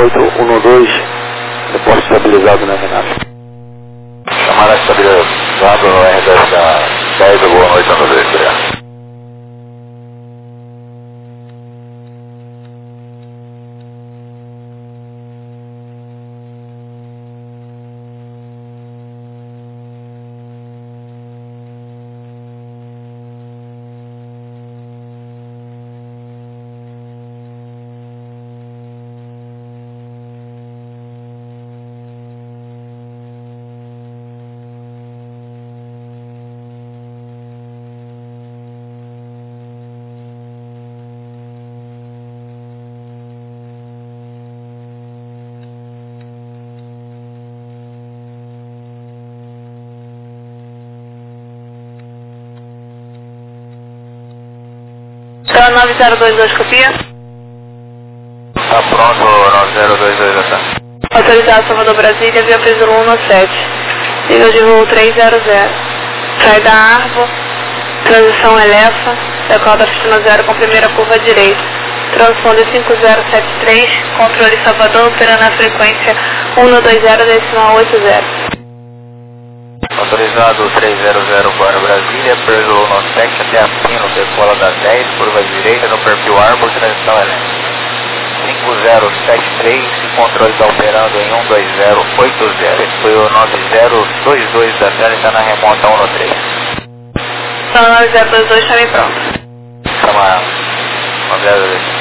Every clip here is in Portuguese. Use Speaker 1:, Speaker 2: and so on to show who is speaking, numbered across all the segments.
Speaker 1: 1812, depósito estabilizado na aeronave.
Speaker 2: Chamada estabilizado no RDS 10, boa noite, ano 2, obrigado.
Speaker 3: Então 9022 copia.
Speaker 2: Tá pronto, 9022 já tá.
Speaker 3: Autorizado Salvador Brasília, via Preso 117. Nível de voo 300. Saída Arvo, transição Elefa, decola da pista 0 com primeira curva à direita. Transponder 5073, controle Salvador, operando a frequência 120.80.
Speaker 2: Autorizado 300 para Brasília, preso no 7 até a Pino, decola da 10, curva direita no perfil Arbor, transição elétrica. 5073, controle está operando em 12080. Esse foi o 9022 da Tela, está na remota 113.
Speaker 3: Então 9022 também pronto.
Speaker 2: Chama 9022.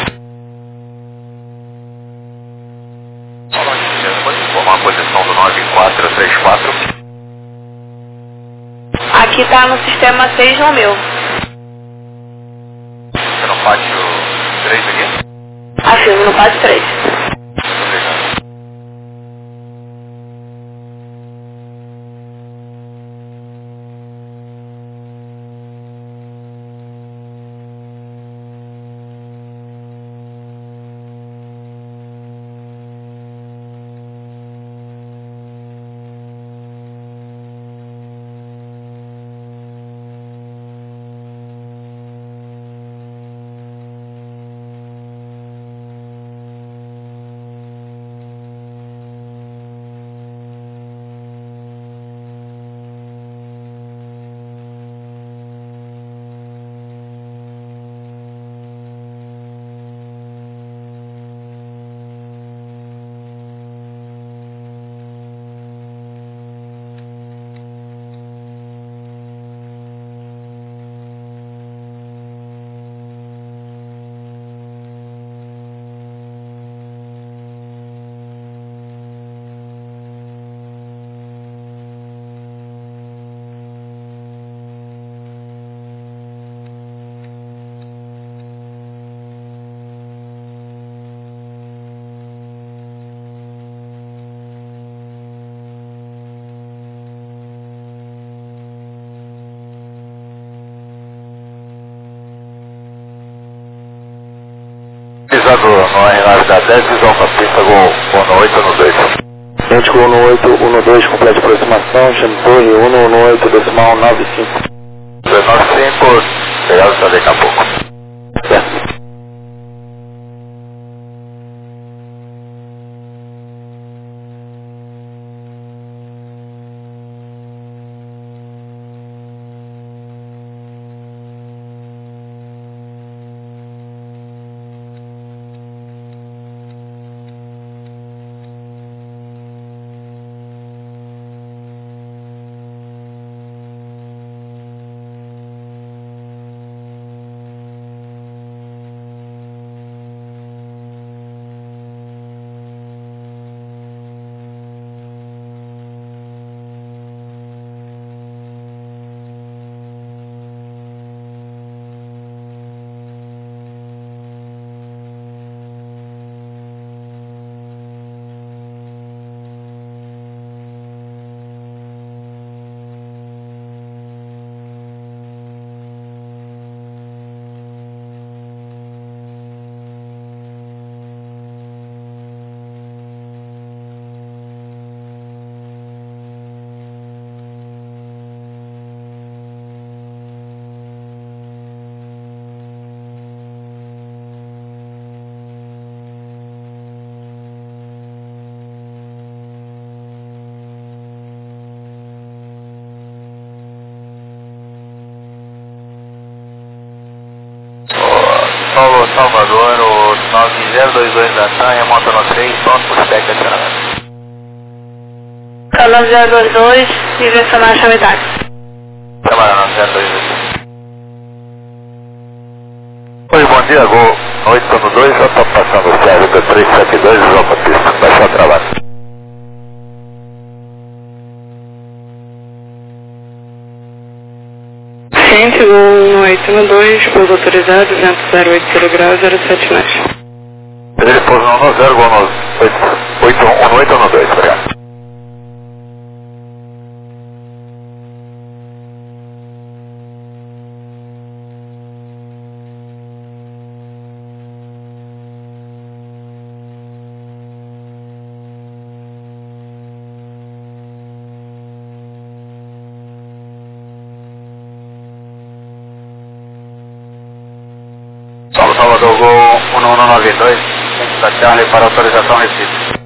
Speaker 2: Pode informar a posição do 9434.
Speaker 3: Aqui está no sistema 6 no meu.
Speaker 2: Você no pátio 3 aqui?
Speaker 3: Afirmo no pátio 3.
Speaker 2: Obrigado. Pisador, no RNAV da 10, visual com a pista, gol no 8 no 2.
Speaker 1: Gente com 1812, completa aproximação, chame torre 118 decimal 95.
Speaker 2: 295, obrigado, só daqui a pouco.
Speaker 1: Certo.
Speaker 2: Paulo Salvador, o 9022 da TAM, remonta no 3, pronto por spec acionamento.
Speaker 3: 9022, direcionar a chave táxi.
Speaker 2: Câmara 9022.
Speaker 1: Oi, bom dia, Gol 8 no 2, só estou passando o CRV 372 e volta a pista. Baixou o trabalho.
Speaker 3: Ciente, Gol 812, pouso autorizado, 200,080 graus, 07 mais.
Speaker 1: Ele pouso no 0, Gol no 8 no 2, obrigado.
Speaker 2: Paulo Salvador, Gol 1192, centro da Charlie para autorização Recife.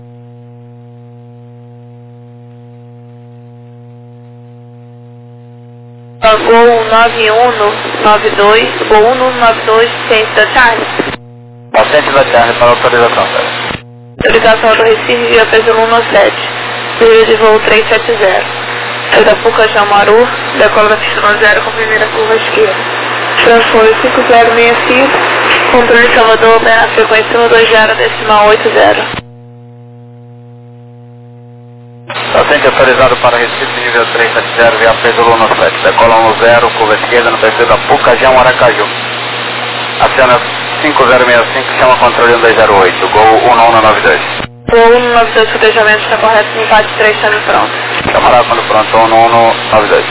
Speaker 3: Gol 9192, Gol 192, centro da Charlie.
Speaker 2: Centro da Charlie para autorização, cara.
Speaker 3: Autorização do Recife via peso 117, nível de voo 370. Sai da Pucajão Maru, decola da pista 0 com primeira curva esquerda. Transfone 5065, controle Salvador, na frequência 120.80.
Speaker 2: Paciente autorizado para Recife, nível 370, via peso 117. Decola 10, curva esquerda no perfil da Pucajão Aracaju. Aciona 5065, chama controle 1208, Gol 1192.
Speaker 3: Gol 192, fotejamento está correto, empate 3, chame pronto.
Speaker 2: Camarada, quando pronto, 1192.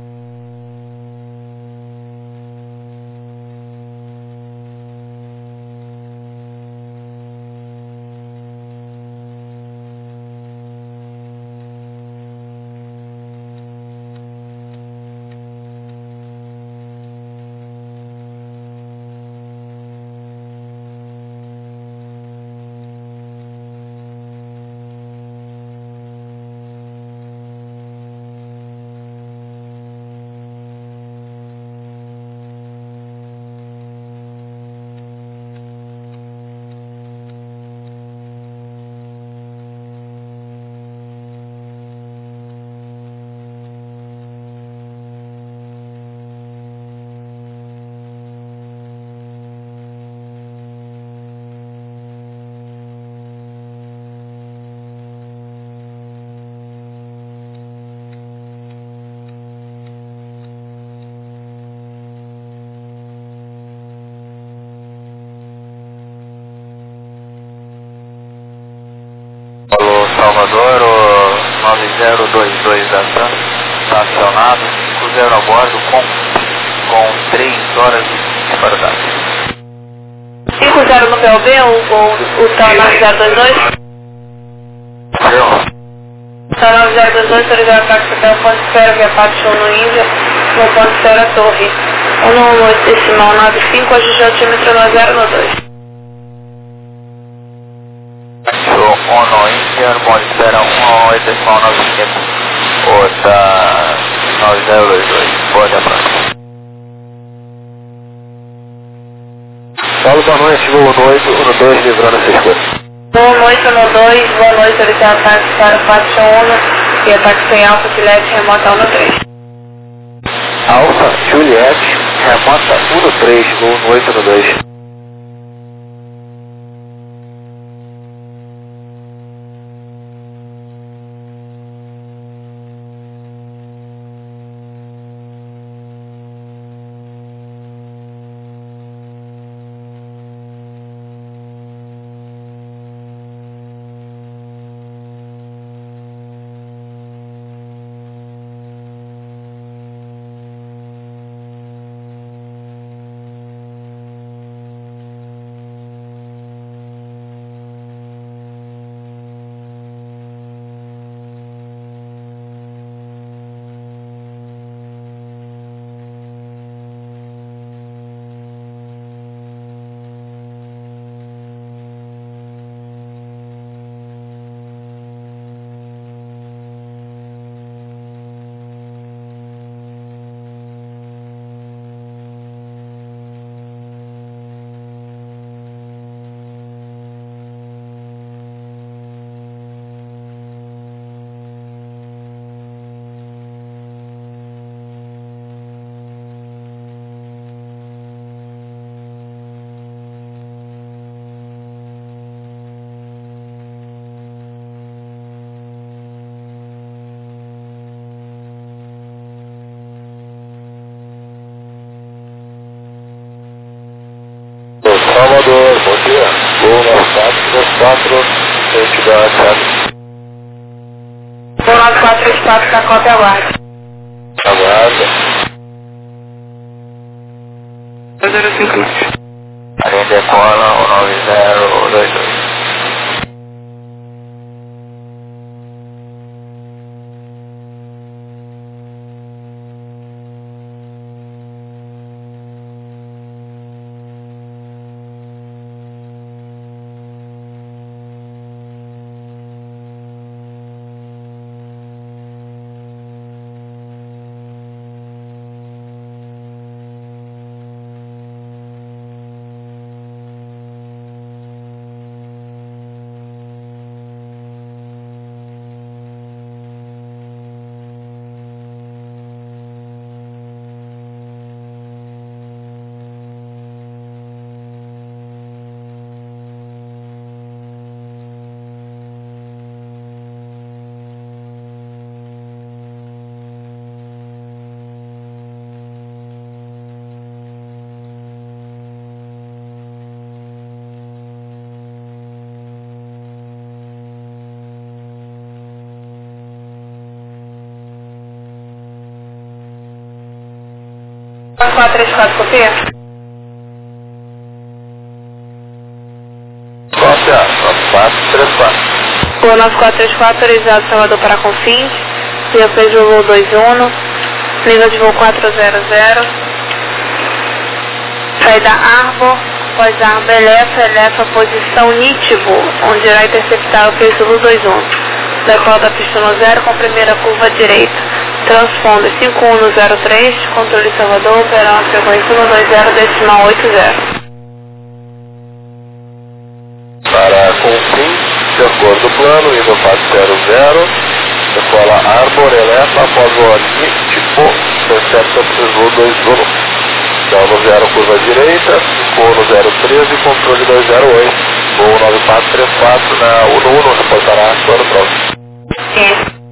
Speaker 2: Paulo Salvador, o 9022 da TAM, estacionado, 50 a bordo, com 3 horas de paridade.
Speaker 3: 50 no PLB, o TAN 9022? TAN 9022, autorizado para que o ponto espera via parte 1 no Índia, no ponto espera Torre. 118 decimal 95, ajuste altímetro 90 no 2.
Speaker 2: Ono India, ponto espera 118 decimal 95, outra 9022, pode avançar.
Speaker 1: Paulo, boa noite, Gol 812, livrando essa escolha.
Speaker 3: Boa noite, 12, boa noite, autorizado para parte 1 e ataque sem alfa, Juliette, remota 1 no 3.
Speaker 1: Alfa, Juliette, remota 13, Gol 8 no 2. Salvador, bom dia. Gol 9434, frente da Charlie.
Speaker 3: Gol 9434, Cacope, aguarde.
Speaker 1: Aguarda.
Speaker 3: 059.
Speaker 2: A gente decola o 9022.
Speaker 3: Gol 9434, copia.
Speaker 1: Cópia, 9434.
Speaker 3: Gol 9434, autorizado Salvador para Confins. Via Pedro voo 21. Nível de voo 400. Saída Arbor, pós-Arbor Elefa, posição Nítibo, onde irá interceptar o Pedro 21. Decola da pista no 0 com primeira curva direita. Transponder 5103, controle Salvador, operar uma frequência 120,80.
Speaker 1: Para Confins, de acordo com o plano, indo 400, decola Arbor, Elefa, após o Nítibo, intercepta Preslou 21. Então no 0, curva direita, 5113, controle 208, voo 9434 na Uno, reportará quando pronto.
Speaker 3: Sim.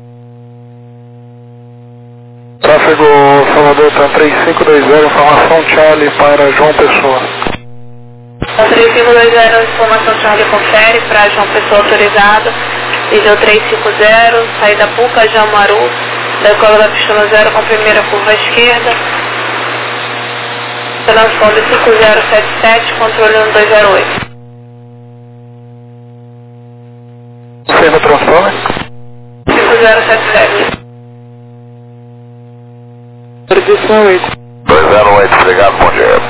Speaker 4: Tráfego Salvador, TAM 3520, informação Charlie para João Pessoa.
Speaker 3: 3520, informação Charlie confere para João Pessoa autorizado. Nível 350, saída Puca, Jamaru, decola da pista no 0 com primeira curva à esquerda. Transponder 5077, controle 1208.
Speaker 4: Firma Transponder.
Speaker 3: 5077.
Speaker 4: Serviço 8.
Speaker 1: 208, obrigado, bom dia.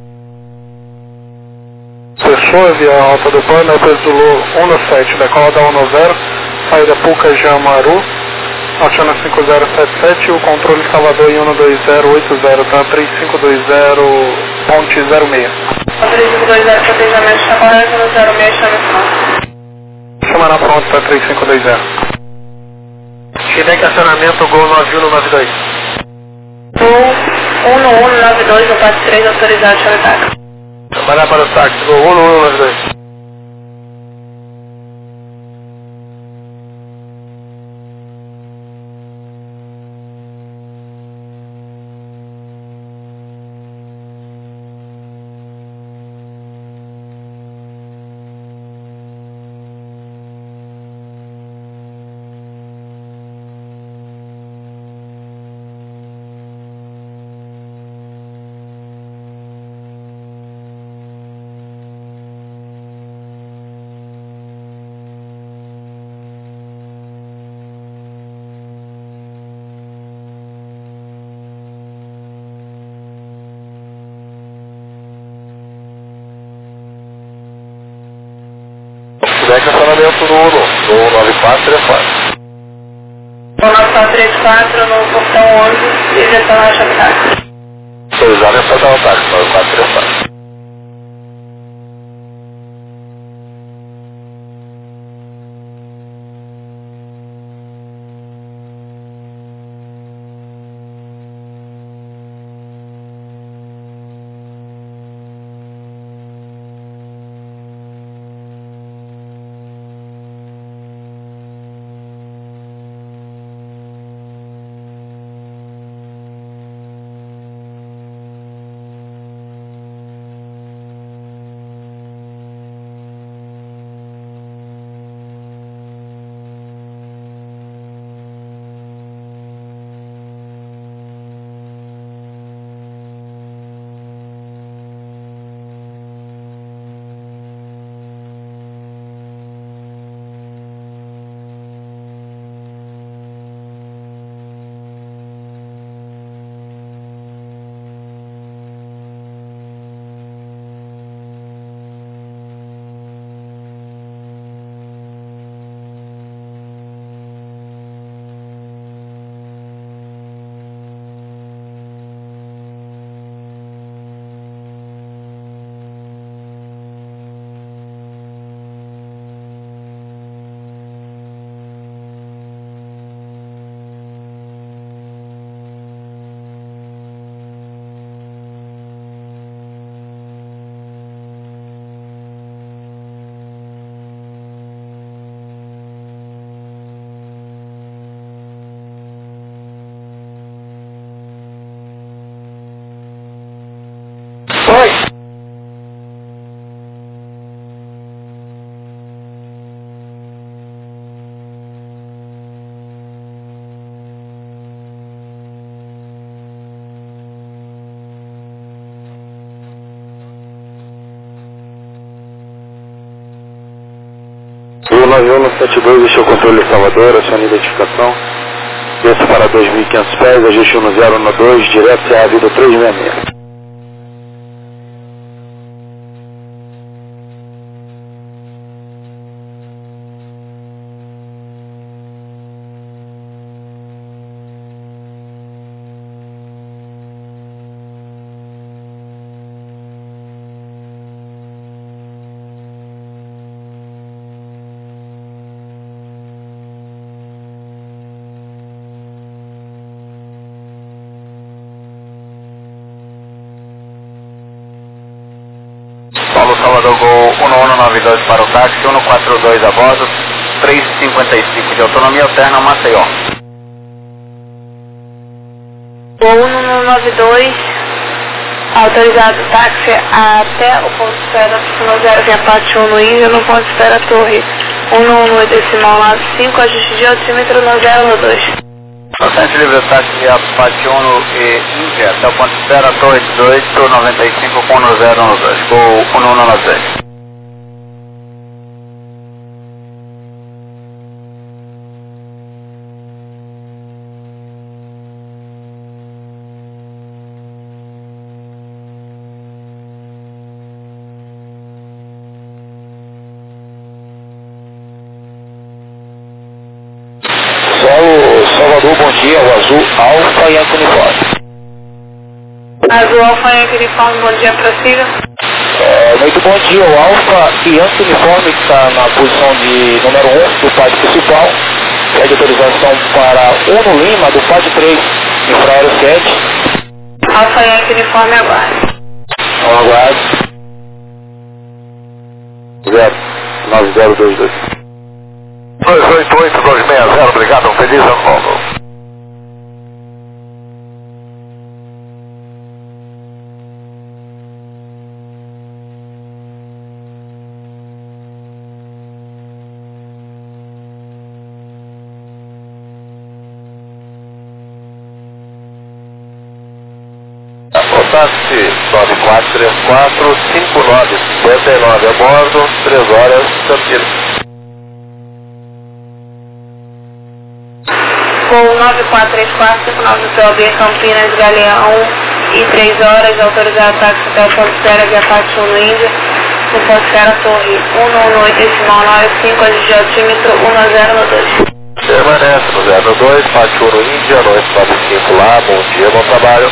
Speaker 4: Pessoa via alta do plano, Pesulô 17, decola da 10, saída Puca Jamaru, aciona 5077, o controle Salvador em 12080, tá 3520, ponte 06.
Speaker 3: 3520, protejamento está correto no 06, chama pronto.
Speaker 4: Semana pronta, tá 3520. Chidec acionamento, Gol 9192.
Speaker 3: Gol 1192, no 43, autorizado, chama táxi.
Speaker 4: Trabalhar para o táxi, Gol 1192.
Speaker 1: Chidec acionamento no Uno, voo 9434.
Speaker 3: Gol 9434, no portão 11, direção à chave táxi.
Speaker 1: Autorizado em total táxi, 9434. 9172, este é o controle de Salvador, aciona a identificação. Desça para 2.500 pés, ajuste 1012, direto à vida 366.
Speaker 2: Paulo Salvador Gol 1192 para o táxi, 142 a bordo, 3,55 de autonomia alterna Maceió.
Speaker 3: Gol 1192, autorizado táxi até o ponto de espera da pista 0 via Pátio 1 no Índio, no ponto de espera Torre 118 decimal lado 5, ajuste de altímetro no 012.
Speaker 2: Bastante livre táxi via Pátio 1 e Índia, até o ponto de espera Torre 18, 95 com 1012, Gol 1192.
Speaker 1: Salvador, bom dia, o Azul Alfa Yankee Uniforme.
Speaker 3: Azul Alfa Yankee Uniforme, bom dia, prossiga.
Speaker 1: Muito bom dia, o Alfa Yankee Uniforme, que está na posição de número 1 do pátio principal. Pede autorização para Uno Lima, do pátio 3, infraero 7.
Speaker 3: Alfa Yankee Uniforme, aguarde.
Speaker 1: Aguarde. 9022.
Speaker 2: 288-260, obrigado, feliz ano novo.
Speaker 1: Táxi 9434 5959 a bordo, 3 horas, Campinas.
Speaker 3: Gol 9434, 59 do POB, Campinas, Galeão e 3 horas, autorizado táxi até o ponto de espera via Pátio 1 no Índia, no ponto de espera Torre 118 decimal 95, ajuste de altímetro 1012.
Speaker 1: Permanece no 02, Pátio 1 no Índia, 995 lá, bom dia, bom trabalho.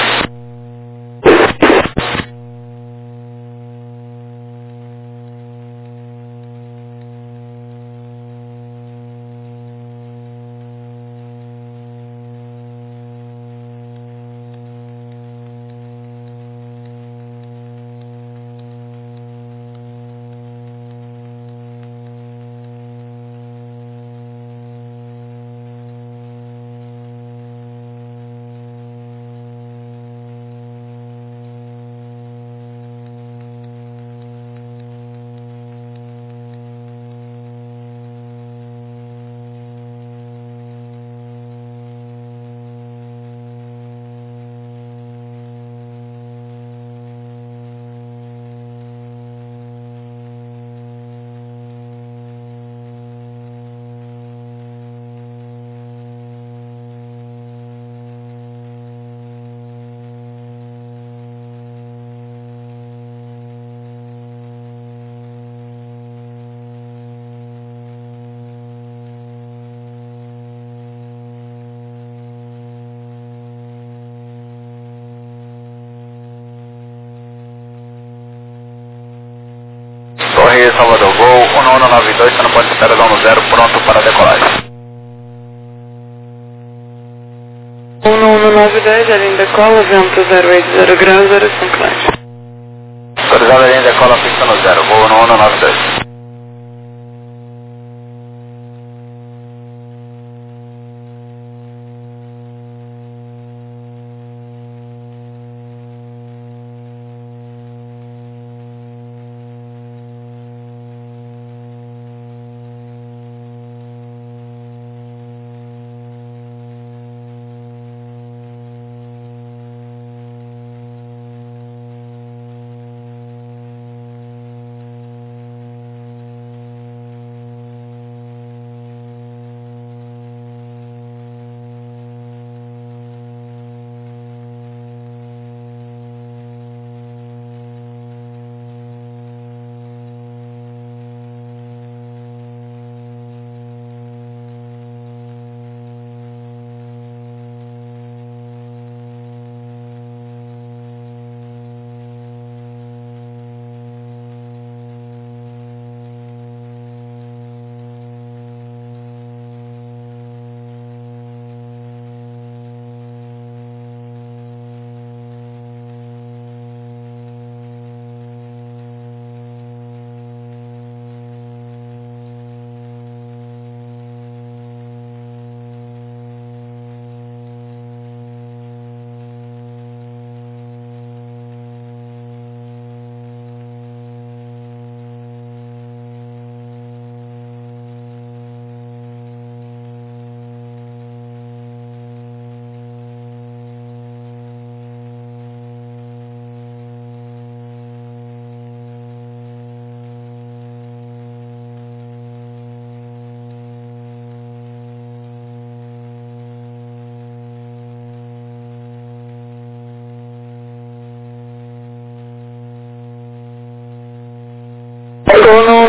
Speaker 2: Torre Salvador Gol 1192, está no ponto de espera da 10, pronto para decolagem.
Speaker 3: 1192, a linha decola, vento 080 graus, 05 leste.
Speaker 2: Autorizada a linha decola pista no 0, Gol 1192.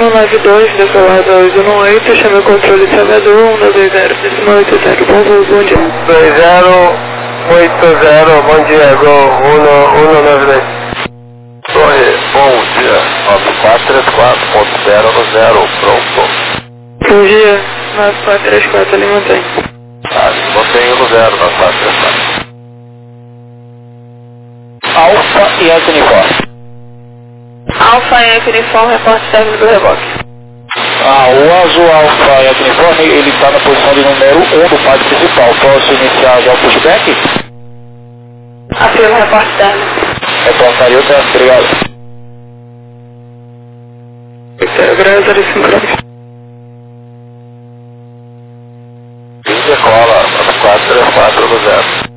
Speaker 3: 192, decolado ao 18, chame o controle Salvador, 120.80, bom dia.
Speaker 1: 2080, bom dia, Gol 192. Torre, bom dia, 9434.0, pronto.
Speaker 3: Bom dia, 9434, ali mantém.
Speaker 1: Mantém 10, 9434.
Speaker 2: Alfa e Yankee Uniforme.
Speaker 3: Alfa Yankee Uniforme, reporte técnico do reboque.
Speaker 2: O azul Alfa Yankee Uniforme, ele está na posição de número 1 do pátio principal. Posso iniciar já o pushback?
Speaker 3: Afirma o reporte técnico.
Speaker 2: Reportaria o tempo, obrigado.
Speaker 3: Grau 05.
Speaker 1: Decola, 9434.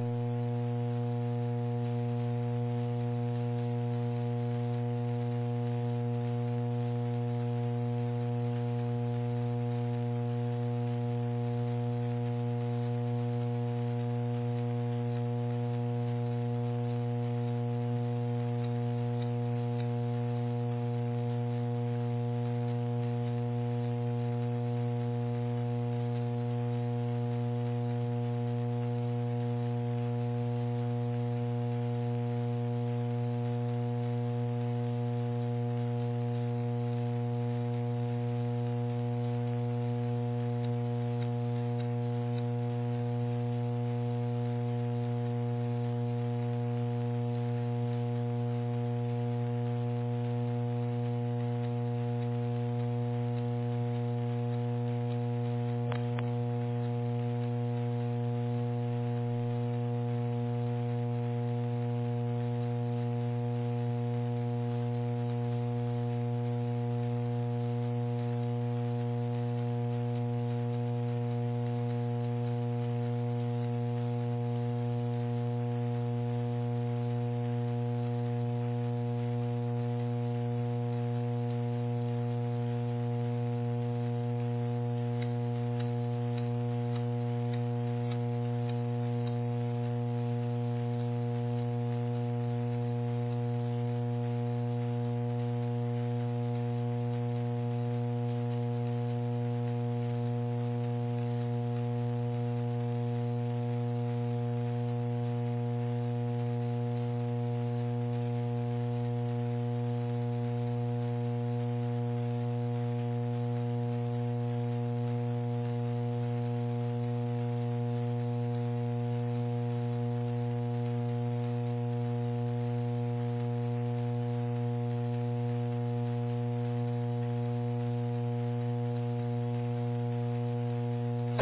Speaker 3: O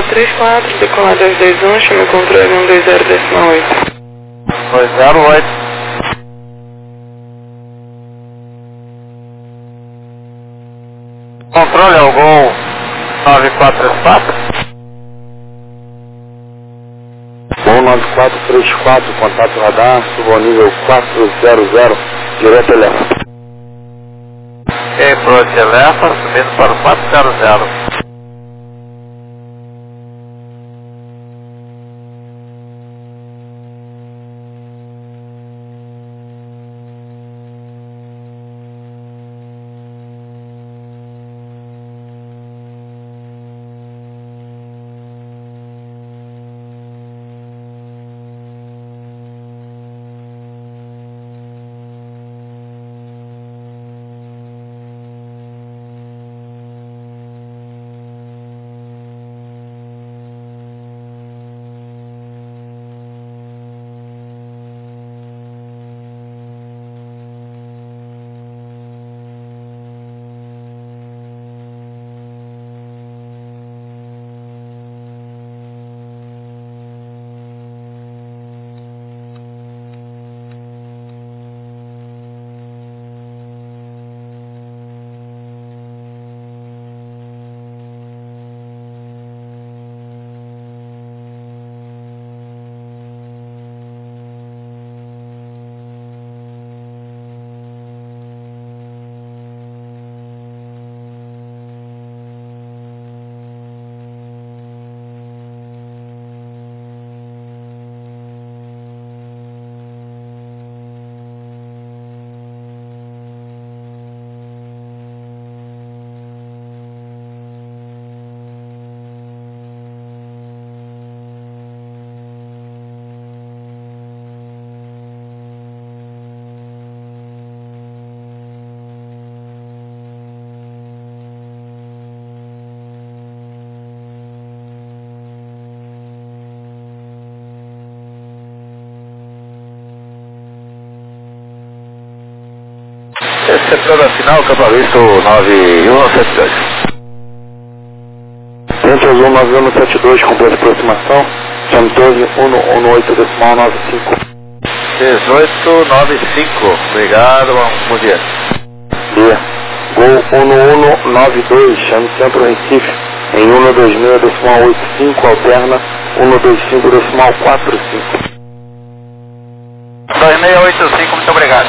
Speaker 3: 9434, decolado aos 21, chame o controle 120.8.
Speaker 1: 208. Controle é o Gol 9434. Gol 9434, contato radar, subo ao nível 400, direto Elefa. Ok, approach Elefa, subindo para o 400.
Speaker 2: receptor final, Campo Visto 9172.
Speaker 1: Frente Azul 9172, completa aproximação, chame 12-118,95.
Speaker 2: 1895, obrigado, bom dia.
Speaker 1: Dia. Gol 1192, chame Centro Recife, em 126,85, alterna 125,45.
Speaker 2: 2685, muito obrigado.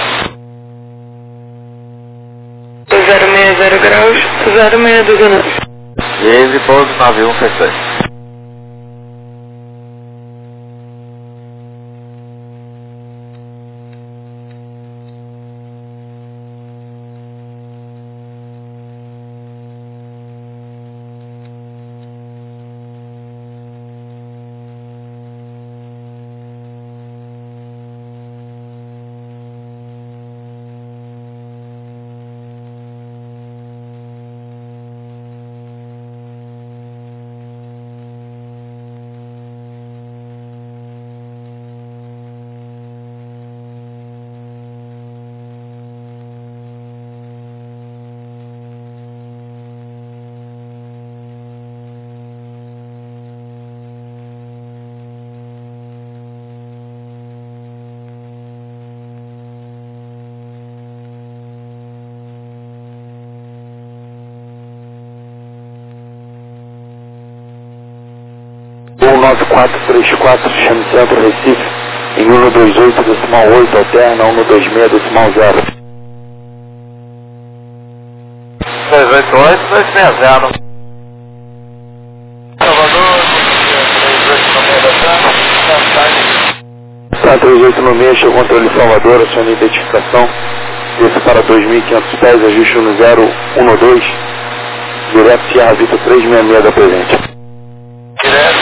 Speaker 3: 060 graus, 0619.
Speaker 2: Easy, pouso 9172.
Speaker 1: Gol 9434, chame Centro Recife, em 128,8, alterna 126,0.
Speaker 2: 288, 260. Salvador, 3896,
Speaker 1: Tá, 3896, chegou o controle de Salvador, aciona a identificação, desce para 2.500 pés, ajuste no 012, direto Sierra Vita 366 da presente.
Speaker 2: direto,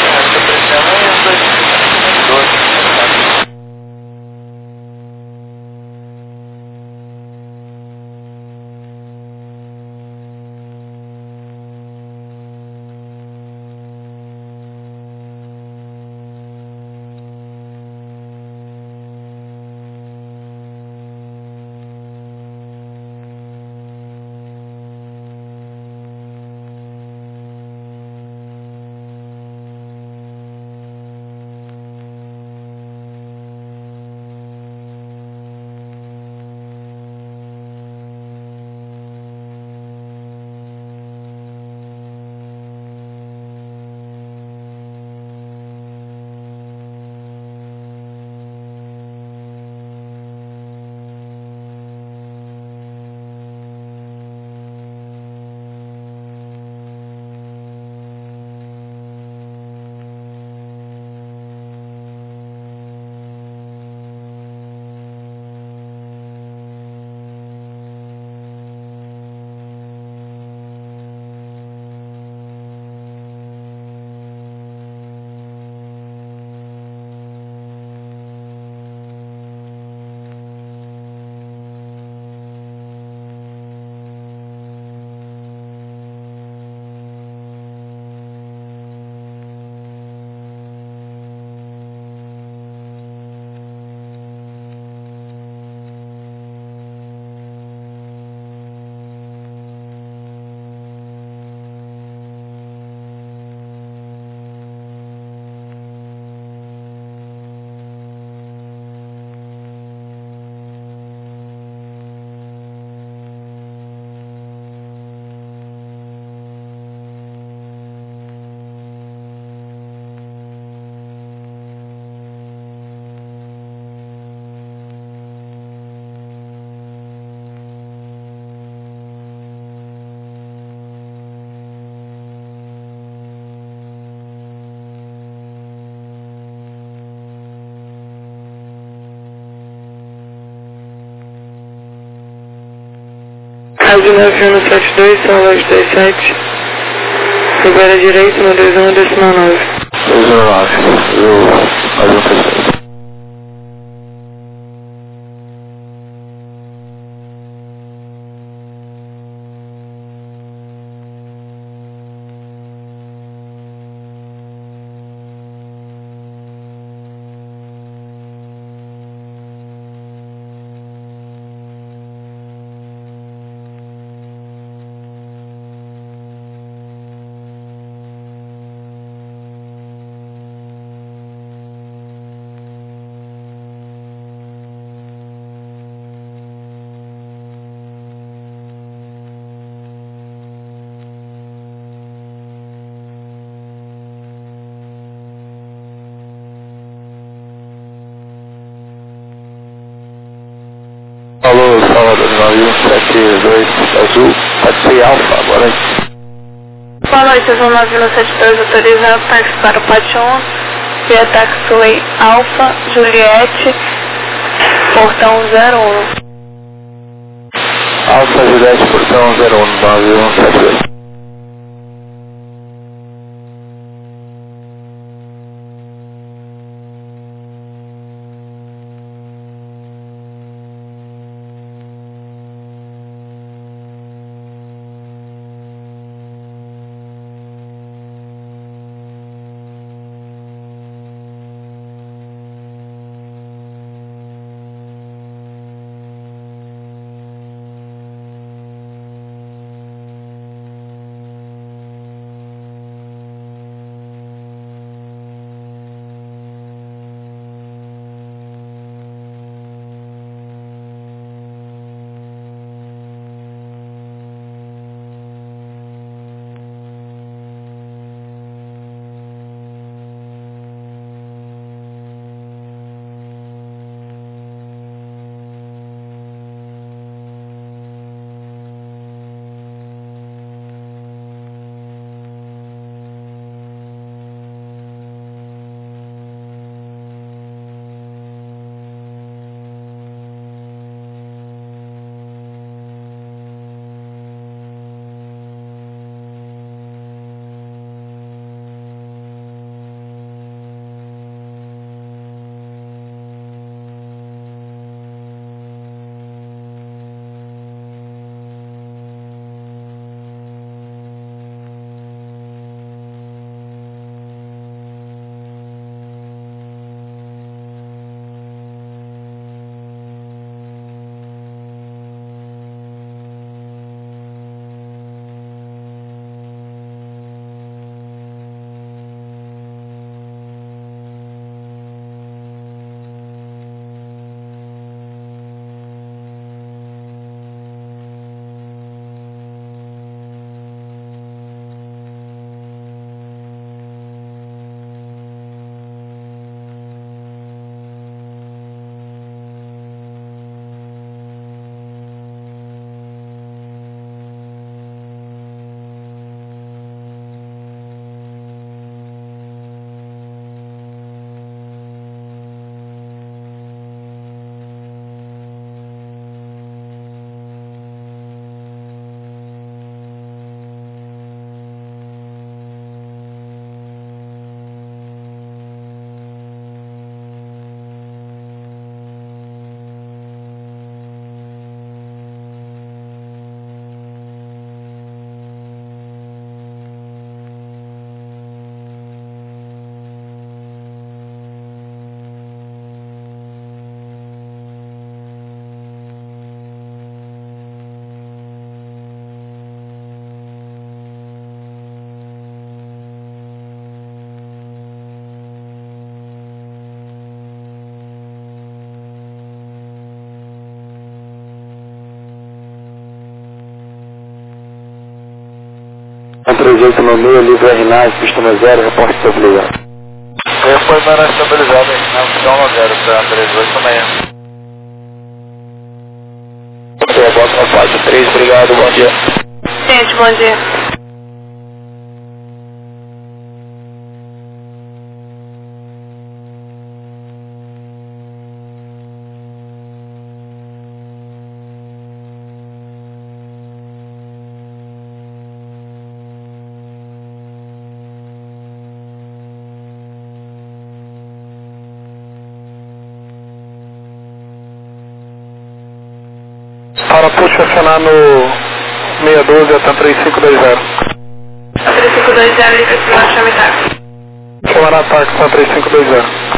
Speaker 3: Rádio 9172, São Luís 27. Agora direito no 21,9.
Speaker 1: 209, mais um terceiro. 9172 Azul, taxi Alfa, boa noite.
Speaker 3: Boa noite, Azul 9172 autorizado, táxi para o Pátio 1, via taxiway Alfa, Juliette, portão 01.
Speaker 1: Alfa Juliette, portão 01, 9172.
Speaker 2: Trejeito no meio, livre RNAS, pistão 0, reporte estabilizado.
Speaker 1: Depois vai na estabilizada, na opção 0, para 3866.
Speaker 2: Ok, bota na faixa 3, obrigado, bom dia.
Speaker 3: Gente, bom dia.
Speaker 4: Para puxa acionar no 612 até 3520.
Speaker 3: 3520, livre para chame táxi.
Speaker 4: Chamar ataque para 3520.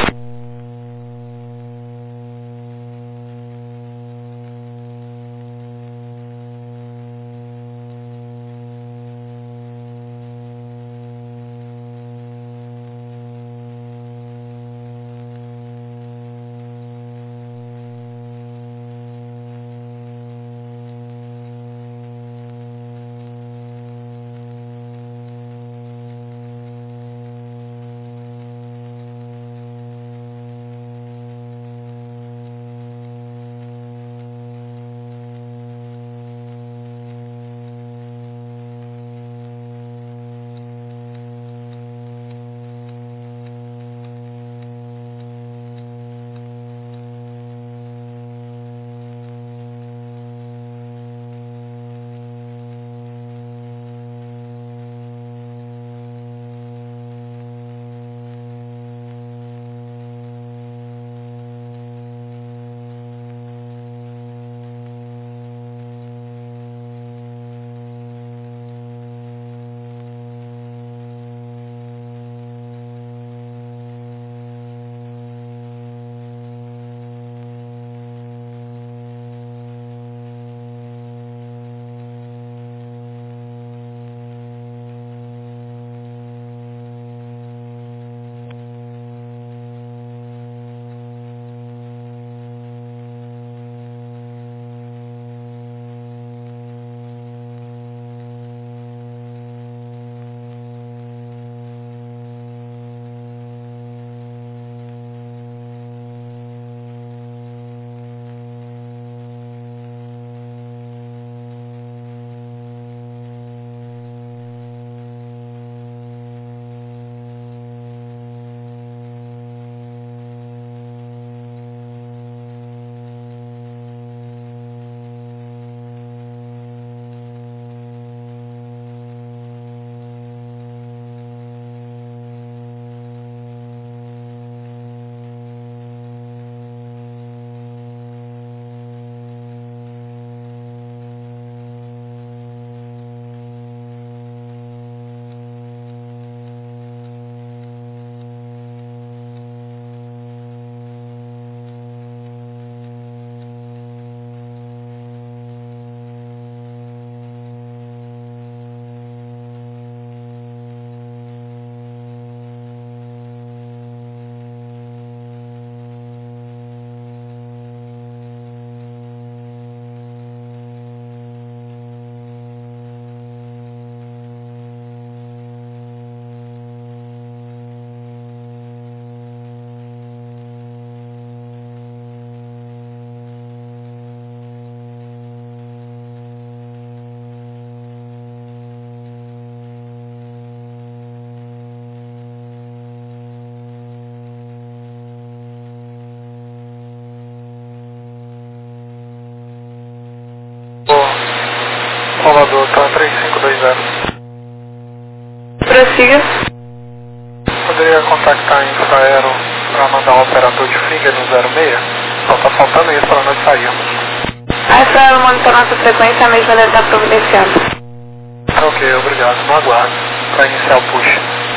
Speaker 4: tá 3520.
Speaker 3: Prossiga.
Speaker 4: Poderia contactar a Infraero para mandar um operador de finger no 06? Só tá faltando isso para nós sairmos.
Speaker 3: A Infraero monitora nossa frequência, a mesma deve estar providenciando.
Speaker 4: Ok, obrigado. No aguardo para iniciar o push.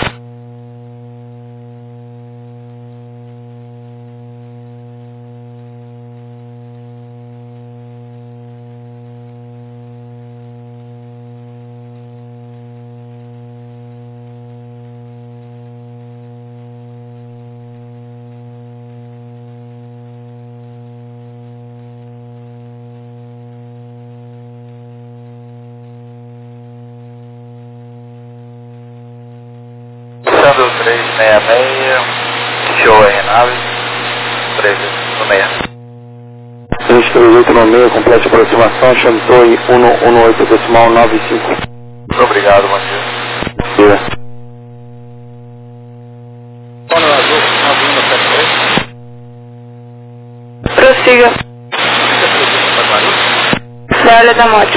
Speaker 2: Sandro 366, show aí, nave 386.
Speaker 1: 33896, complete aproximação, Chantoi 118.95.
Speaker 2: Muito obrigado, bom dia.
Speaker 1: Vira.
Speaker 2: Fone azul, 9173.
Speaker 3: Prossiga. Célia da Mote.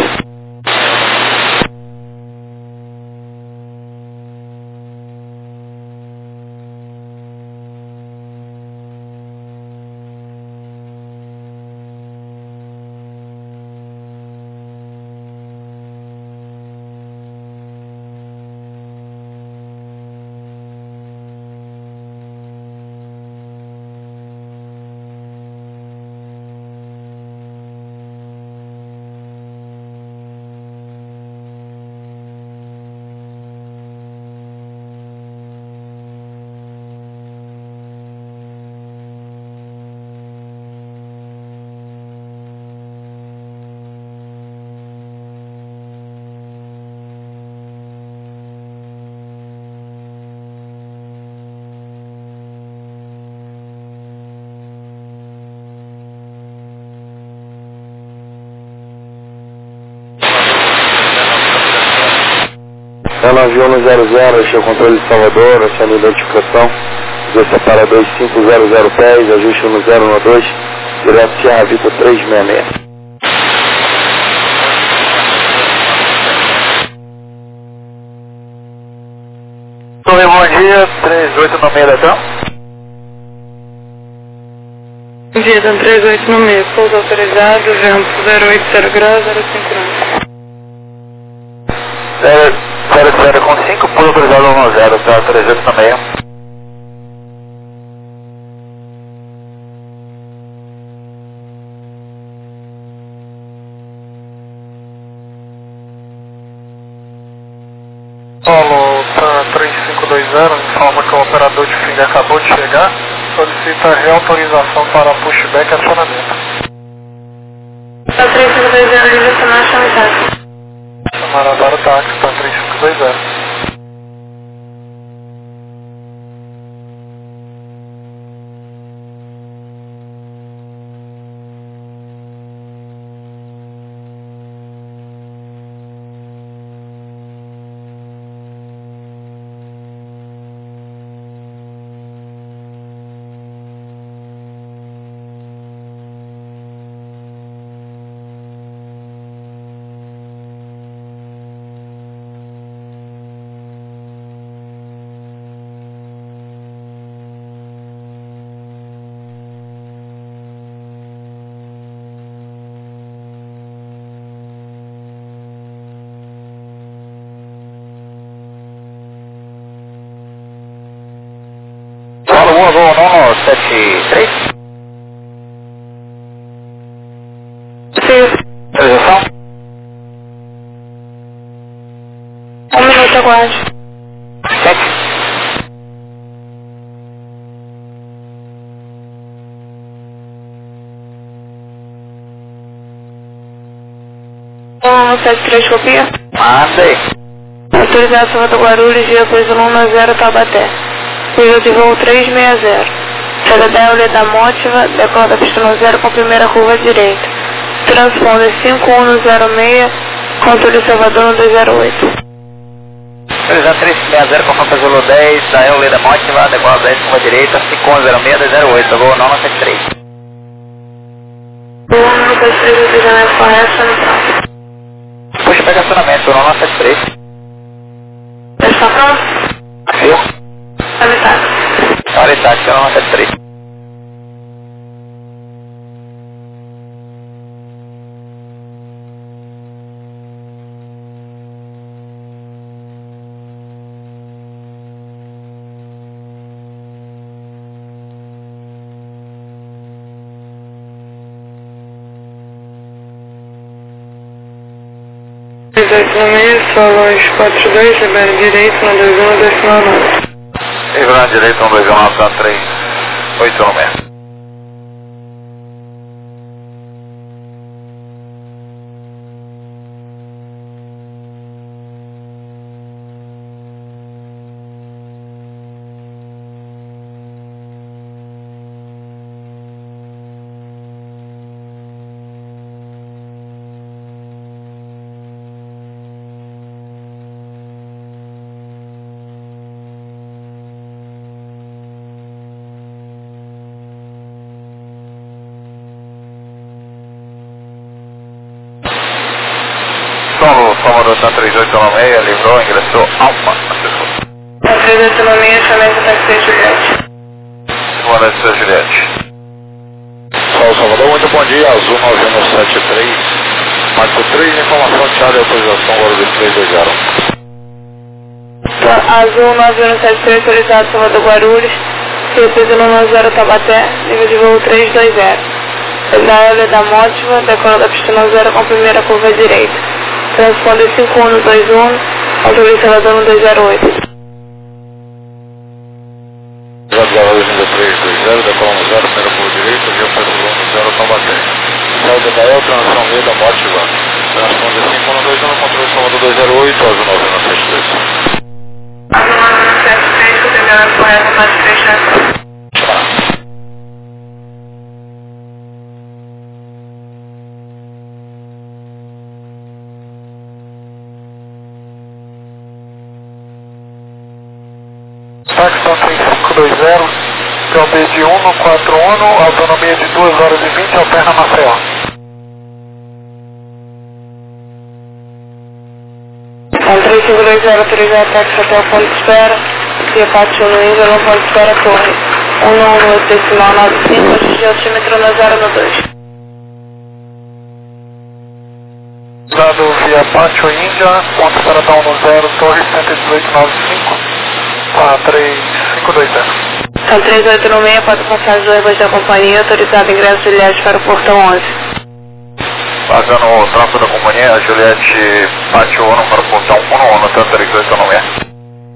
Speaker 1: É 9100, este é o controle de Salvador, essa é a minha identificação. Separador 500 pés, ajuste no 012, direto Sierra Vita 366.
Speaker 2: Oi, bom dia, 3896 então.
Speaker 3: Bom dia, Dan 386, pouso autorizado, vento 080 graus, 059.
Speaker 2: 00 com 5, pulo autorizado 10, tá 386.
Speaker 4: Paulo, tá 3520, informa que o operador de finger acabou de chegar. Solicita reautorização para pushback e acionamento.
Speaker 3: Tá 3520, livre acionar, chama o táxi.
Speaker 4: Chamar agora o táxi, tá 3520.
Speaker 2: Fala, 173.
Speaker 3: Sim.
Speaker 2: Autorização?
Speaker 3: 1 minuto, aguarde.
Speaker 2: 7.
Speaker 3: Então, 73, copia.
Speaker 2: Mandei.
Speaker 3: Autorizado Salvador Guarulhos, dia 2110, Taubaté. Nível de voo 360. Saída da Euler da Mótiva, decola da pista 0 com primeira curva direita. Transponder 5106, controle Salvador no 208.
Speaker 2: Autorizado 360 com Fantasilo 10, da Euler da Mótiva, decola 10 curva direita, 5106, 208, voo 973.
Speaker 3: Voo 973, autorizado correto, no próximo.
Speaker 2: Push pega acionamento, 1973.
Speaker 3: Ele está pronto?
Speaker 2: Viu?
Speaker 3: Habilitado.
Speaker 2: 1973.
Speaker 3: No meio, solos 42, libera direito, na 21, decimal 9.
Speaker 2: Liberar direito, 129, tá 3, 8 no meio. Solo tá 3896, livrou, ingressou, Alfa, acessou.
Speaker 3: Tá 3896, chamamento taxi Juliette.
Speaker 2: Comandante Juliette.
Speaker 1: Sol Salvador, muito bom dia, Azul 9173, Marco 3, informação de área de autorização, Guarulhos 320.
Speaker 3: Azul 9173, autorizado Salvador Guarulhos, represa no 90 Tabaté, nível de voo 320. Da Hélio da Mótiva, decola da pista 0 com primeira curva direita. Transponder 5121, autorizador no 208.
Speaker 1: Guarulhos 320, decola no 0, primeira curva direita, via Pedro no 0, Taubaté. Céu de Gael, transição meio da Mótiva. Transponder 5121, controle Salvador 208, Azul 9173.
Speaker 3: Azul 9173, que tem a correta para fechar.
Speaker 4: Táxi 3520, POB de 141, autonomia de 2 horas e 20, alterna Maceió.
Speaker 3: São 3520, autorizado táxi até o ponto de espera, via pátio no Índia, no ponto de espera torre. 198 decimal 95, hoje de altímetro no 0 no 2.
Speaker 4: Dado via Pátio Índia, ponto para dar 10, torre 11895. Tá, 3520.
Speaker 3: São 3896, pode passar as verbas da companhia, autorizado ingresso Juliette para o portão 11.
Speaker 2: Passando o tráfego da companhia, Juliette Pátio 1 para o portão 11, tá 3896.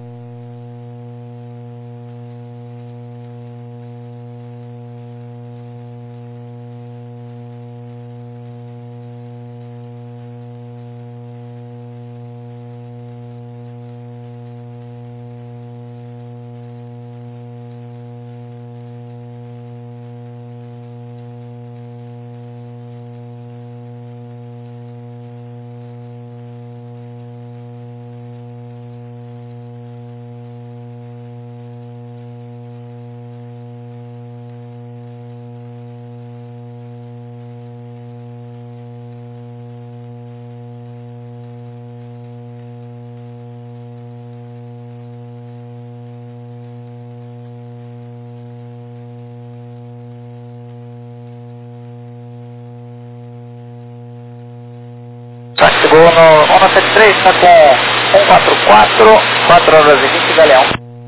Speaker 2: Chegou no 173, está com 144, 4 horas e 20, Galeão.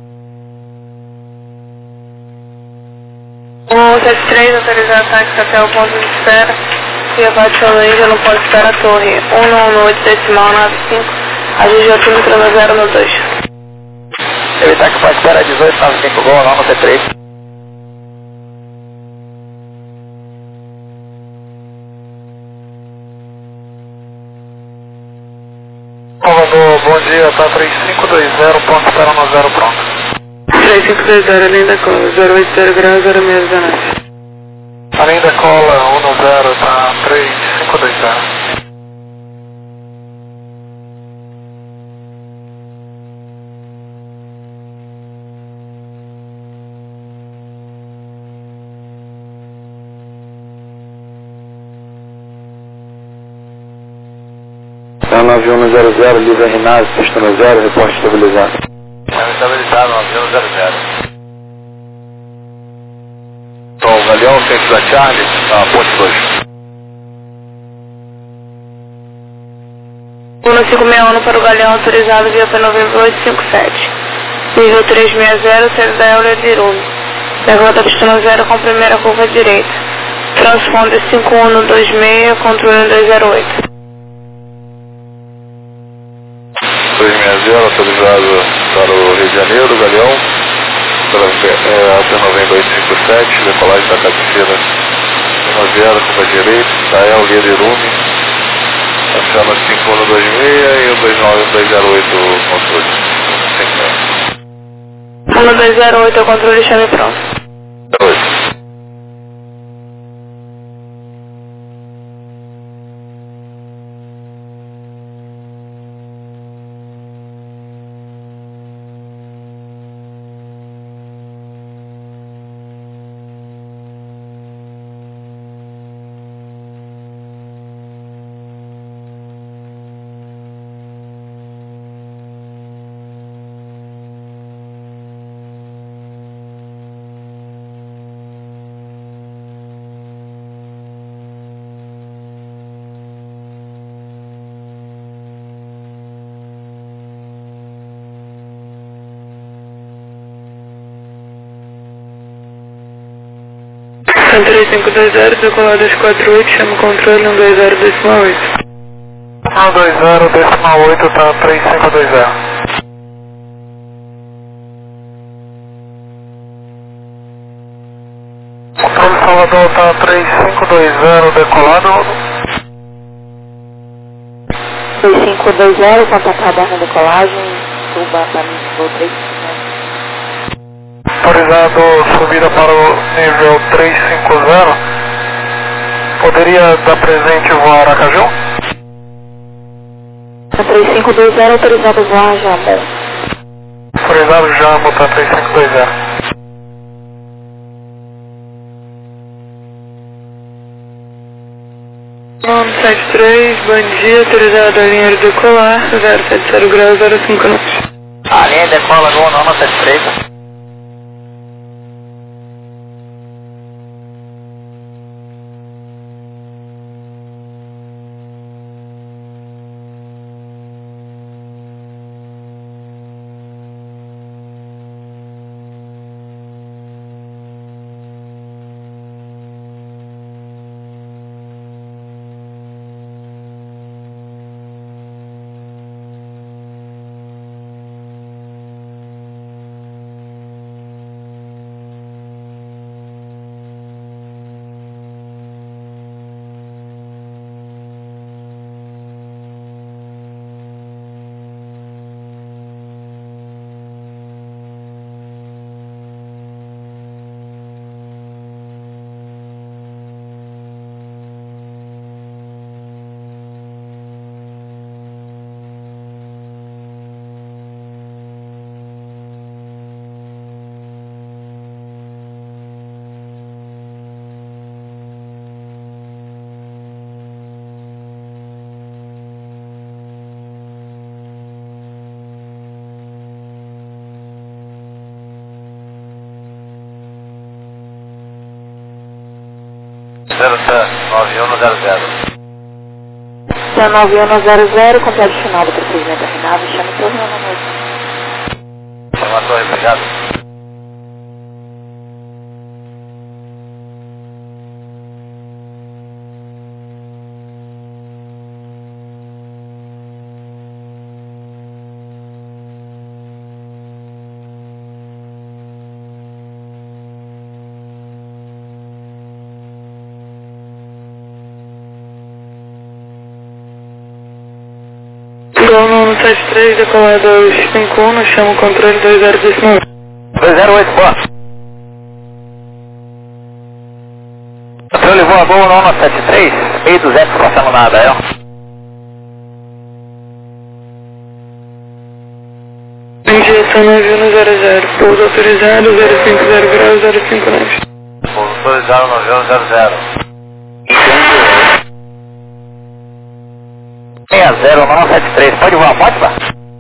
Speaker 3: 173, autorizado táxi até o ponto de espera, via pátio no Índia, no ponto de espera torre. 198 decimal 95, ajude o altímetro no 0 no 2.
Speaker 2: Evitar que pode esperar 18, 95, Gol, 173.
Speaker 4: Salvador, bom dia, tá 3520, ponto espera no 0 pronto.
Speaker 3: 3520, além da cola, 080 graus, 0619.
Speaker 4: Além da cola, 10, tá 3520. Oceano 9100, livre RNAV, pista no 0, reporte estabilizado.
Speaker 2: Estabilizado, 9100.
Speaker 1: Então, o Galeão, centro da Charlie, na ponte 2.
Speaker 3: 1561 para o Galeão, autorizado via P9 857. Nível 360, sede da Euler de Irume. Levanta pista no 0 com primeira curva direita. Transponder 5126, controle 208.
Speaker 1: 260, autorizado para o Rio de Janeiro, Galeão, AP90 857, decolagem da cabeceira 1-0, curva direita, da Euler de Irume, aciona 5126 e o 29208 controle.
Speaker 3: 1208 é o controle, chame pronto.
Speaker 1: 08.
Speaker 3: São 3520, decolado 248, chama o controle 120.8.
Speaker 4: 120.8, tá 3520. Controle Salvador, tá 3520, decolado.
Speaker 3: 3520, contatada na decolagem, suba para nível 350.
Speaker 4: Autorizado subida para o nível 350. Poderia dar presente voar Aracaju?
Speaker 3: 3520, autorizado voar Jambo.
Speaker 4: Autorizado Jambo, tá 3520.
Speaker 3: Nome 73, bom dia, autorizado a linha decolar, 070 graus, 05 knots.
Speaker 2: A linha decola no 973. Delta 9100.
Speaker 3: 9100, complexo final do procedimento RNAV, chame torre na noite.
Speaker 2: Chama a torre, obrigado.
Speaker 3: Gol 173, decolado aos 51, chama o controle 2019.
Speaker 2: 208, boa. Controle voa Gol 173, meio 200, passando nada, é?
Speaker 3: Injeção 9100, pouso autorizado 050 graus, 05 knots.
Speaker 2: Pouso autorizado 9100. 60 0973, pode voar, pode voar.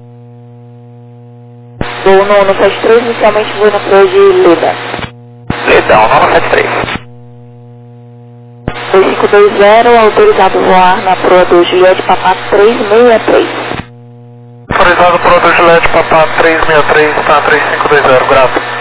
Speaker 3: Voo no 173, inicialmente voo no Pro de Leda.
Speaker 2: Ledão, 973.
Speaker 3: 2520, autorizado voar na proa do Juliette Papá 363.
Speaker 4: Autorizado proa do Juliette Papá 363, tá 3520, grave.